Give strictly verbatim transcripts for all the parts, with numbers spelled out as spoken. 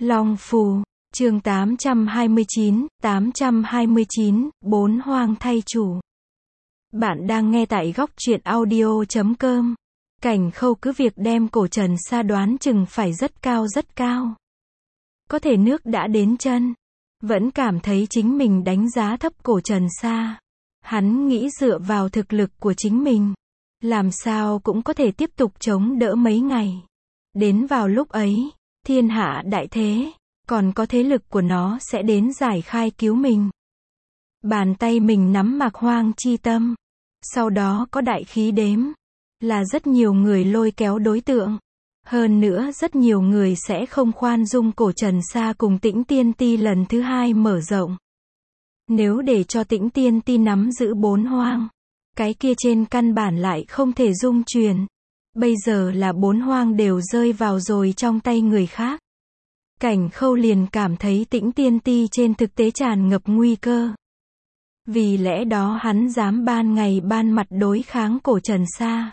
Long Phù, chương tám trăm hai mươi chín, tám trăm hai mươi chín, bốn hoang thay chủ. Bạn đang nghe tại góc truyện audio chấm com. Cảnh Khâu cứ việc đem Cổ Trần Sa đoán chừng phải rất cao rất cao. Có thể nước đã đến chân. Vẫn cảm thấy chính mình đánh giá thấp Cổ Trần Sa. Hắn nghĩ dựa vào thực lực của chính mình, làm sao cũng có thể tiếp tục chống đỡ mấy ngày. Đến vào lúc ấy, thiên hạ đại thế, còn có thế lực của nó sẽ đến giải khai cứu mình. Bàn tay mình nắm mạc hoang chi tâm. Sau đó có đại khí đếm. Là rất nhiều người lôi kéo đối tượng. Hơn nữa rất nhiều người sẽ không khoan dung Cổ Trần Sa cùng Tĩnh Tiên Ti lần thứ hai mở rộng. Nếu để cho Tĩnh Tiên Ti nắm giữ bốn hoang, cái kia trên căn bản lại không thể dung truyền. Bây giờ là bốn hoang đều rơi vào rồi trong tay người khác. Cảnh Khâu liền cảm thấy Tĩnh Tiên Ti trên thực tế tràn ngập nguy cơ. Vì lẽ đó hắn dám ban ngày ban mặt đối kháng Cổ Trần Sa.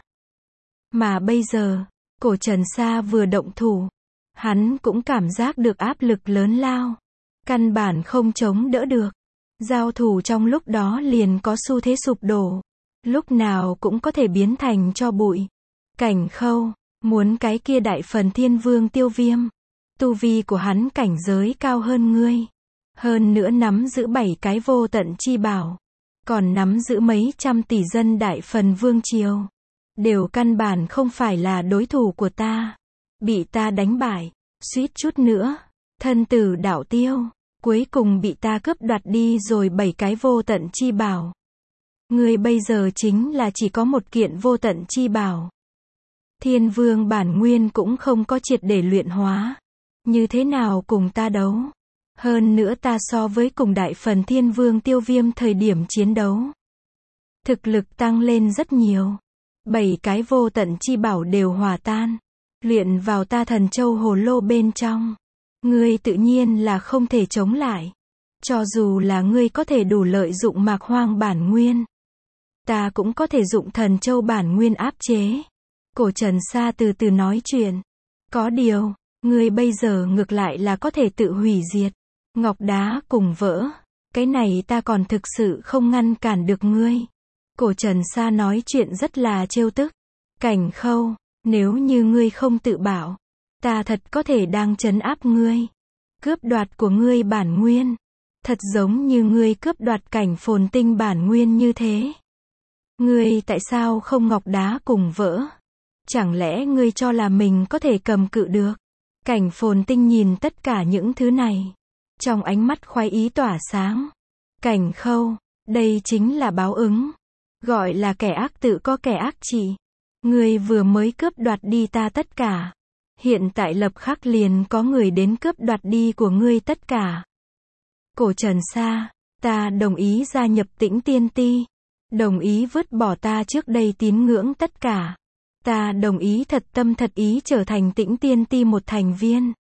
Mà bây giờ, Cổ Trần Sa vừa động thủ, hắn cũng cảm giác được áp lực lớn lao. Căn bản không chống đỡ được. Giao thủ trong lúc đó liền có xu thế sụp đổ. Lúc nào cũng có thể biến thành tro bụi. Cảnh Khâu, muốn cái kia đại phần thiên vương Tiêu Viêm. Tu vi của hắn cảnh giới cao hơn ngươi. Hơn nữa nắm giữ bảy cái vô tận chi bảo. Còn nắm giữ mấy trăm tỷ dân đại phần vương triều. Đều căn bản không phải là đối thủ của ta. Bị ta đánh bại, suýt chút nữa, thân tử đạo tiêu. Cuối cùng bị ta cướp đoạt đi rồi bảy cái vô tận chi bảo. Ngươi bây giờ chính là chỉ có một kiện vô tận chi bảo. Thiên vương bản nguyên cũng không có triệt để luyện hóa. Như thế nào cùng ta đấu? Hơn nữa ta so với cùng đại phần thiên vương Tiêu Viêm thời điểm chiến đấu. Thực lực tăng lên rất nhiều. Bảy cái vô tận chi bảo đều hòa tan. Luyện vào ta thần châu hồ lô bên trong. Ngươi tự nhiên là không thể chống lại. Cho dù là ngươi có thể đủ lợi dụng mạc hoang bản nguyên. Ta cũng có thể dụng thần châu bản nguyên áp chế. Cổ Trần Sa từ từ nói chuyện. Có điều, ngươi bây giờ ngược lại là có thể tự hủy diệt. Ngọc đá cùng vỡ. Cái này ta còn thực sự không ngăn cản được ngươi. Cổ Trần Sa nói chuyện rất là trêu tức. Cảnh Khâu, nếu như ngươi không tự bảo, ta thật có thể đang trấn áp ngươi. Cướp đoạt của ngươi bản nguyên. Thật giống như ngươi cướp đoạt cảnh phồn tinh bản nguyên như thế. Ngươi tại sao không ngọc đá cùng vỡ? Chẳng lẽ ngươi cho là mình có thể cầm cự được? Cảnh phồn tinh nhìn tất cả những thứ này. Trong ánh mắt khoái ý tỏa sáng. Cảnh Khâu, đây chính là báo ứng. Gọi là kẻ ác tự có kẻ ác trị. Ngươi vừa mới cướp đoạt đi ta tất cả. Hiện tại lập khắc liền có người đến cướp đoạt đi của ngươi tất cả. Cổ Trần Sa, ta đồng ý gia nhập Tĩnh Tiên Ti. Đồng ý vứt bỏ ta trước đây tín ngưỡng tất cả. Ta đồng ý thật tâm thật ý trở thành Tĩnh Tiên Ti một thành viên.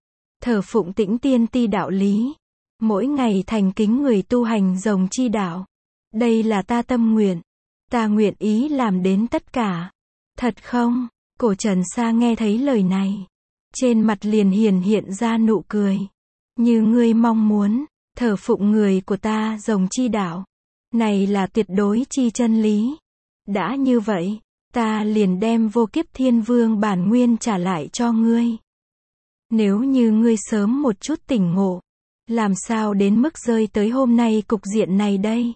Thờ phụng Tĩnh Tiên Ti đạo lý. Mỗi ngày thành kính người tu hành rồng chi đạo. Đây là ta tâm nguyện. Ta nguyện ý làm đến tất cả. Thật không? Cổ Trần Sa nghe thấy lời này. Trên mặt liền hiển hiện ra nụ cười. Như ngươi mong muốn, thờ phụng người của ta rồng chi đạo. Này là tuyệt đối chi chân lý. Đã như vậy, ta liền đem vô kiếp thiên vương bản nguyên trả lại cho ngươi. Nếu như ngươi sớm một chút tỉnh ngộ, làm sao đến mức rơi tới hôm nay cục diện này đây?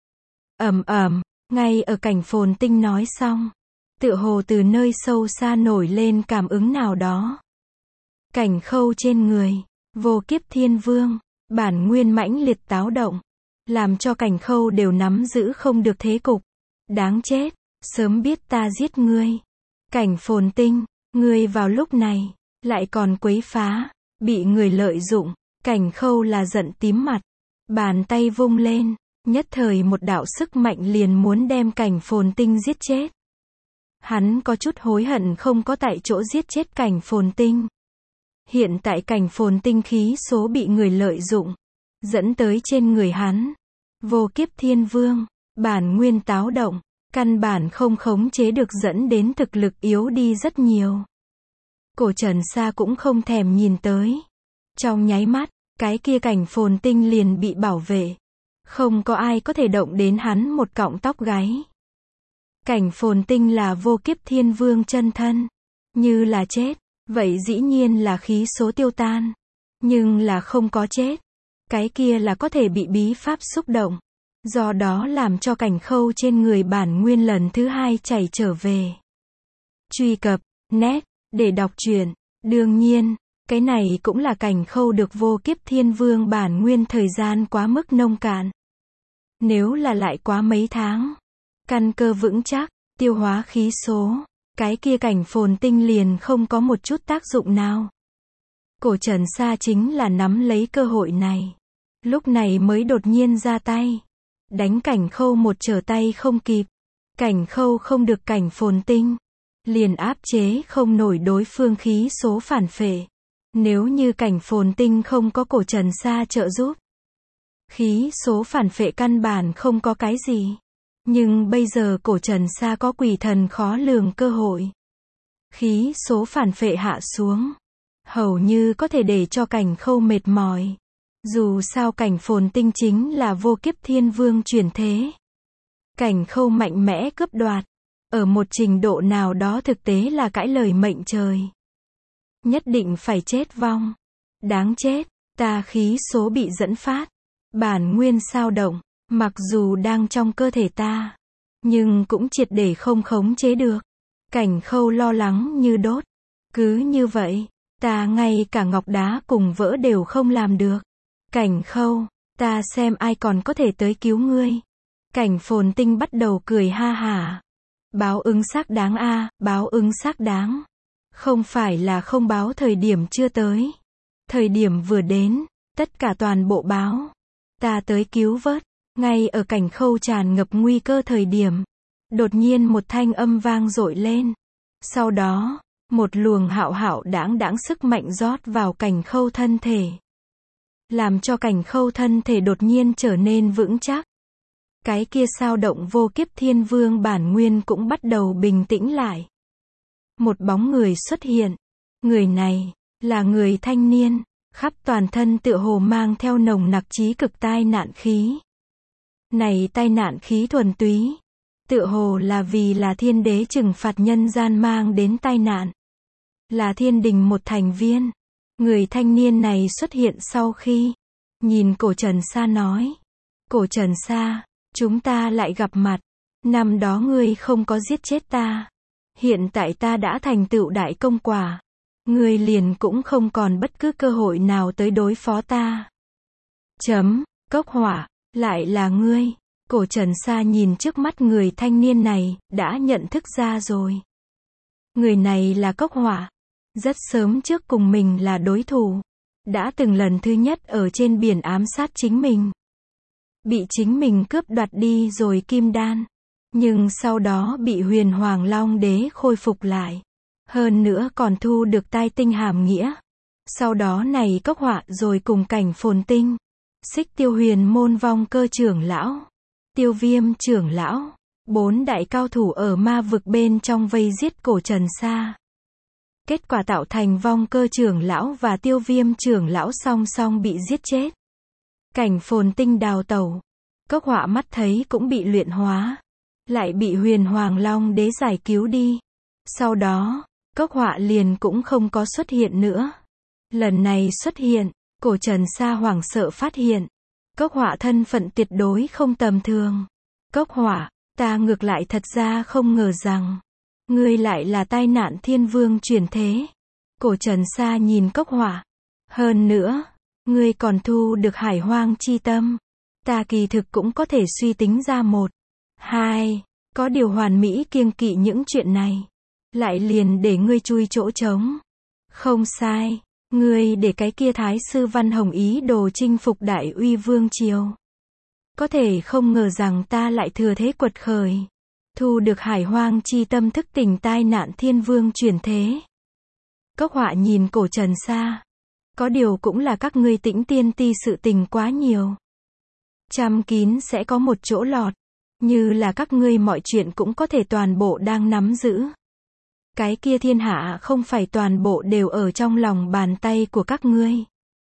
Ầm ầm, ngay ở cảnh phồn tinh nói xong. Tựa hồ từ nơi sâu xa nổi lên cảm ứng nào đó. Cảnh Khâu trên người, vô kiếp thiên vương, bản nguyên mãnh liệt táo động. Làm cho Cảnh Khâu đều nắm giữ không được thế cục. Đáng chết, sớm biết ta giết ngươi. Cảnh phồn tinh, ngươi vào lúc này, lại còn quấy phá, bị người lợi dụng. Cảnh Khâu là giận tím mặt. Bàn tay vung lên, nhất thời một đạo sức mạnh liền muốn đem Cảnh phồn tinh giết chết. Hắn có chút hối hận không có tại chỗ giết chết Cảnh phồn tinh. Hiện tại Cảnh phồn tinh khí số bị người lợi dụng. Dẫn tới trên người hắn. Vô kiếp thiên vương. Bản nguyên táo động. Căn bản không khống chế được dẫn đến thực lực yếu đi rất nhiều. Cổ Trần Sa cũng không thèm nhìn tới. Trong nháy mắt, cái kia cảnh phồn tinh liền bị bảo vệ. Không có ai có thể động đến hắn một cọng tóc gáy. Cảnh phồn tinh là vô kiếp thiên vương chân thân. Như là chết, vậy dĩ nhiên là khí số tiêu tan. Nhưng là không có chết. Cái kia là có thể bị bí pháp xúc động. Do đó làm cho cảnh khâu trên người bản nguyên lần thứ hai chảy trở về. Truy cập, net, để đọc truyện. Đương nhiên, cái này cũng là cảnh khâu được vô kiếp thiên vương bản nguyên thời gian quá mức nông cạn. Nếu là lại quá mấy tháng, căn cơ vững chắc, tiêu hóa khí số, cái kia cảnh phồn tinh liền không có một chút tác dụng nào. Cổ Trần Sa chính là nắm lấy cơ hội này. Lúc này mới đột nhiên ra tay. Đánh cảnh khâu một trở tay không kịp. Cảnh khâu không được cảnh phồn tinh. Liền áp chế không nổi đối phương khí số phản phệ. Nếu như cảnh phồn tinh không có Cổ Trần Sa trợ giúp. Khí số phản phệ căn bản không có cái gì. Nhưng bây giờ Cổ Trần Sa có quỷ thần khó lường cơ hội. Khí số phản phệ hạ xuống. Hầu như có thể để cho cảnh khâu mệt mỏi. Dù sao cảnh phồn tinh chính là vô kiếp thiên vương chuyển thế. Cảnh khâu mạnh mẽ cướp đoạt. Ở một trình độ nào đó thực tế là cãi lời mệnh trời. Nhất định phải chết vong. Đáng chết, ta khí số bị dẫn phát. Bản nguyên sao động, mặc dù đang trong cơ thể ta. Nhưng cũng triệt để không khống chế được. Cảnh khâu lo lắng như đốt. Cứ như vậy, ta ngay cả ngọc đá cùng vỡ đều không làm được. Cảnh khâu, ta xem ai còn có thể tới cứu ngươi. Cảnh phồn tinh bắt đầu cười ha hả. Báo ứng xác đáng a, báo ứng xác đáng. Không phải là không báo thời điểm chưa tới. Thời điểm vừa đến, tất cả toàn bộ báo. Ta tới cứu vớt. Ngay ở cảnh khâu tràn ngập nguy cơ thời điểm. Đột nhiên một thanh âm vang dội lên. Sau đó, một luồng hạo hạo đãng đãng sức mạnh rót vào cảnh khâu thân thể. Làm cho cảnh khâu thân thể đột nhiên trở nên vững chắc. Cái kia sao động vô kiếp thiên vương bản nguyên cũng bắt đầu bình tĩnh lại. Một bóng người xuất hiện. Người này, là người thanh niên, khắp toàn thân tựa hồ mang theo nồng nặc chí cực tai nạn khí. Này tai nạn khí thuần túy. Tựa hồ là vì là thiên đế trừng phạt nhân gian mang đến tai nạn. Là thiên đình một thành viên. Người thanh niên này xuất hiện sau khi nhìn Cổ Trần Sa nói. Cổ Trần Sa, chúng ta lại gặp mặt. Năm đó ngươi không có giết chết ta. Hiện tại ta đã thành tựu đại công quả. Ngươi liền cũng không còn bất cứ cơ hội nào tới đối phó ta. Chấm, cốc hỏa, lại là ngươi. Cổ Trần Sa nhìn trước mắt người thanh niên này, đã nhận thức ra rồi. Người này là cốc hỏa. Rất sớm trước cùng mình là đối thủ. Đã từng lần thứ nhất ở trên biển ám sát chính mình. Bị chính mình cướp đoạt đi rồi kim đan. Nhưng sau đó bị huyền hoàng long đế khôi phục lại. Hơn nữa còn thu được tai tinh hàm nghĩa. Sau đó này cốc họa rồi cùng cảnh phồn tinh. Xích tiêu huyền môn vong cơ trưởng lão. Tiêu viêm trưởng lão. Bốn đại cao thủ ở ma vực bên trong vây giết Cổ Trần Sa. Kết quả tạo thành vong cơ trưởng lão và tiêu viêm trưởng lão song song bị giết chết. Cảnh phồn tinh đào tẩu. Cốc họa mắt thấy cũng bị luyện hóa. Lại bị huyền hoàng long đế giải cứu đi. Sau đó, cốc họa liền cũng không có xuất hiện nữa. Lần này xuất hiện, Cổ Trần Sa hoảng sợ phát hiện. Cốc họa thân phận tuyệt đối không tầm thường. Cốc họa, ta ngược lại thật ra không ngờ rằng. Ngươi lại là tai nạn thiên vương chuyển thế. Cổ Trần Sa nhìn cốc họa. Hơn nữa, ngươi còn thu được hải hoang chi tâm. Ta kỳ thực cũng có thể suy tính ra một. Hai, có điều hoàn mỹ kiêng kỵ những chuyện này. Lại liền để ngươi chui chỗ trống. Không sai, ngươi để cái kia Thái sư Văn Hồng ý đồ chinh phục Đại Uy Vương triều. Có thể không ngờ rằng ta lại thừa thế quật khởi. Thu được hải hoang chi tâm thức tỉnh tai nạn thiên vương chuyển thế. Cốc họa nhìn Cổ Trần Sa. Có điều cũng là các ngươi tĩnh tiên ti sự tình quá nhiều. Chăm kín sẽ có một chỗ lọt. Như là các ngươi mọi chuyện cũng có thể toàn bộ đang nắm giữ. Cái kia thiên hạ không phải toàn bộ đều ở trong lòng bàn tay của các ngươi.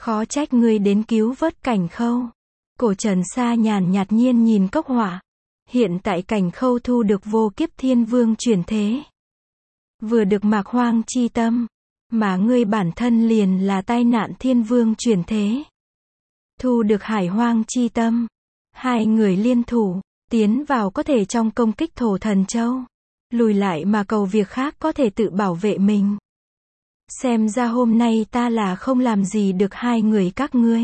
Khó trách ngươi đến cứu vớt Cảnh Khâu. Cổ Trần Sa nhàn nhạt nhiên nhìn Cốc Họa. Hiện tại Cảnh Khâu thu được vô kiếp thiên vương chuyển thế. Vừa được mạc hoang chi tâm. Mà ngươi bản thân liền là tai nạn thiên vương chuyển thế. Thu được hải hoang chi tâm. Hai người liên thủ, tiến vào có thể trong công kích thổ thần châu. Lùi lại mà cầu việc khác có thể tự bảo vệ mình. Xem ra hôm nay ta là không làm gì được hai người các ngươi.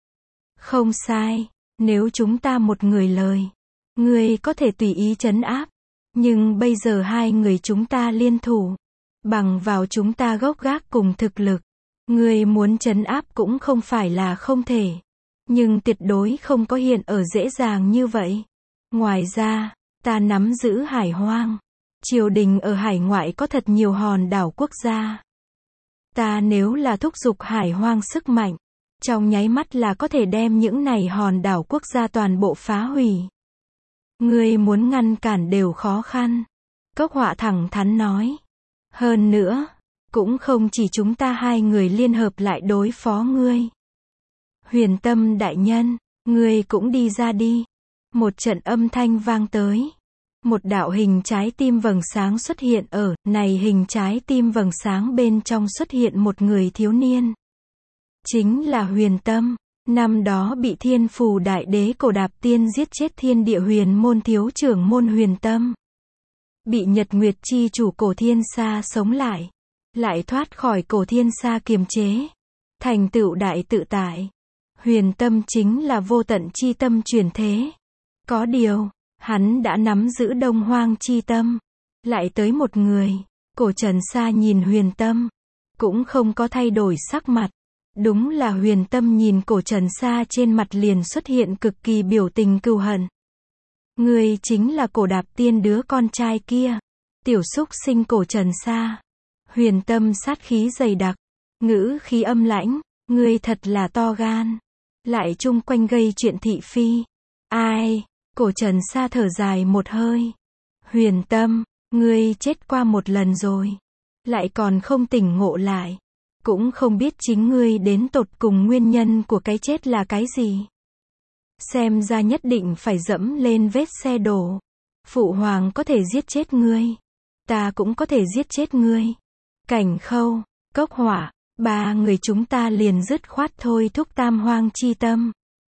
Không sai, nếu chúng ta một người lời, ngươi có thể tùy ý trấn áp. Nhưng bây giờ hai người chúng ta liên thủ. Bằng vào chúng ta gốc gác cùng thực lực. Ngươi muốn trấn áp cũng không phải là không thể. Nhưng tuyệt đối không có hiện ở dễ dàng như vậy. Ngoài ra, ta nắm giữ hải hoang. Triều đình ở hải ngoại có thật nhiều hòn đảo quốc gia. Ta nếu là thúc giục hải hoang sức mạnh, trong nháy mắt là có thể đem những này hòn đảo quốc gia toàn bộ phá hủy. Ngươi muốn ngăn cản đều khó khăn. Cốc Họa thẳng thắn nói. Hơn nữa, cũng không chỉ chúng ta hai người liên hợp lại đối phó ngươi. Huyền Tâm đại nhân, ngươi cũng đi ra đi. Một trận âm thanh vang tới. Một đạo hình trái tim vầng sáng xuất hiện ở, này hình trái tim vầng sáng bên trong xuất hiện một người thiếu niên. Chính là Huyền Tâm, năm đó bị Thiên Phù Đại Đế Cổ Đạp Tiên giết chết thiên địa huyền môn thiếu trưởng môn Huyền Tâm. Bị Nhật Nguyệt chi chủ Cổ Thiên Sa sống lại. Lại thoát khỏi Cổ Thiên Sa kiềm chế. Thành tựu đại tự tại. Huyền Tâm chính là vô tận chi tâm chuyển thế. Có điều, hắn đã nắm giữ đông hoang chi tâm. Lại tới một người. Cổ Trần Sa nhìn Huyền Tâm. Cũng không có thay đổi sắc mặt. Đúng là Huyền Tâm nhìn Cổ Trần Sa trên mặt liền xuất hiện cực kỳ biểu tình cừu hận. Ngươi chính là Cổ Đạp Tiên đứa con trai kia. Tiểu xúc sinh Cổ Trần Sa. Huyền Tâm sát khí dày đặc. Ngữ khí âm lãnh. Ngươi thật là to gan. Lại chung quanh gây chuyện thị phi. Ai? Cổ Trần Sa thở dài một hơi. Huyền Tâm, ngươi chết qua một lần rồi. Lại còn không tỉnh ngộ lại. Cũng không biết chính ngươi đến tột cùng nguyên nhân của cái chết là cái gì. Xem ra nhất định phải dẫm lên vết xe đổ. Phụ hoàng có thể giết chết ngươi. Ta cũng có thể giết chết ngươi. Cảnh Khâu, Cốc Họa, ba người chúng ta liền dứt khoát thôi thúc tam hoang chi tâm.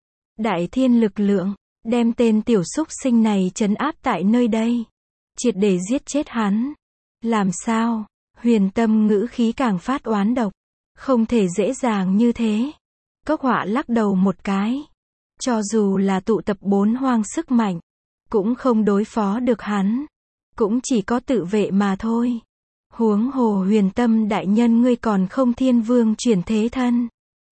Đại thiên lực lượng, đem tên tiểu xúc sinh này trấn áp tại nơi đây. Triệt để giết chết hắn. Làm sao? Huyền Tâm ngữ khí càng phát oán độc. Không thể dễ dàng như thế. Cốc Họa lắc đầu một cái. Cho dù là tụ tập bốn hoang sức mạnh, cũng không đối phó được hắn. Cũng chỉ có tự vệ mà thôi. Huống hồ Huyền Tâm đại nhân ngươi còn không thiên vương chuyển thế thân.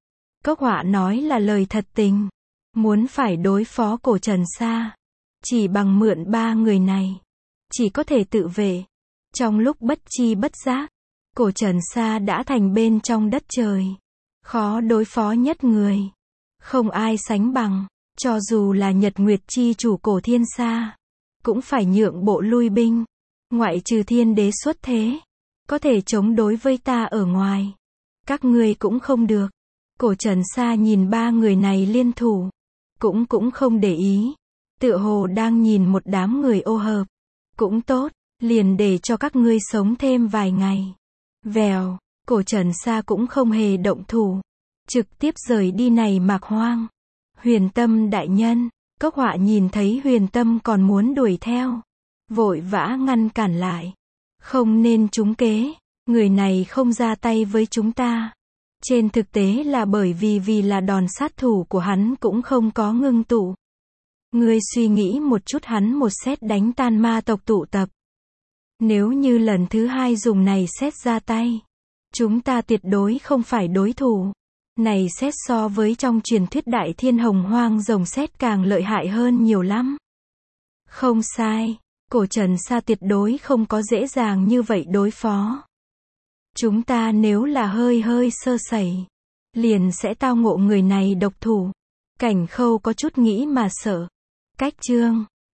Cốc Họa nói là lời thật tình. Muốn phải đối phó Cổ Trần Sa. Chỉ bằng mượn ba người này. Chỉ có thể tự vệ. Trong lúc bất chi bất giác. Cổ Trần Sa đã thành bên trong đất trời. Khó đối phó nhất người. Không ai sánh bằng. Cho dù là Nhật Nguyệt chi chủ Cổ Thiên Sa. Cũng phải nhượng bộ lui binh. Ngoại trừ thiên đế xuất thế. Có thể chống đối với ta ở ngoài. Các ngươi cũng không được. Cổ Trần Sa nhìn ba người này liên thủ. Cũng cũng không để ý. Tựa hồ đang nhìn một đám người ô hợp. Cũng tốt. Liền để cho các ngươi sống thêm vài ngày. Vèo. Cổ Trần Sa cũng không hề động thủ. Trực tiếp rời đi này mạc hoang. Huyền Tâm đại nhân. Cốc Họa nhìn thấy Huyền Tâm còn muốn đuổi theo. Vội vã ngăn cản lại. Không nên trúng kế. Người này không ra tay với chúng ta. Trên thực tế là bởi vì vì là đòn sát thủ của hắn cũng không có ngưng tụ. Ngươi suy nghĩ một chút hắn một sét đánh tan ma tộc tụ tập. Nếu như lần thứ hai dùng này sét ra tay. Chúng ta tuyệt đối không phải đối thủ. Này sét so với trong truyền thuyết đại thiên hồng hoang rồng sét càng lợi hại hơn nhiều lắm. Không sai. Cổ Trần Sa tuyệt đối không có dễ dàng như vậy đối phó. Chúng ta nếu là hơi hơi sơ sẩy. Liền sẽ tao ngộ người này độc thủ. Cảnh Khâu có chút nghĩ mà sợ. Cách chương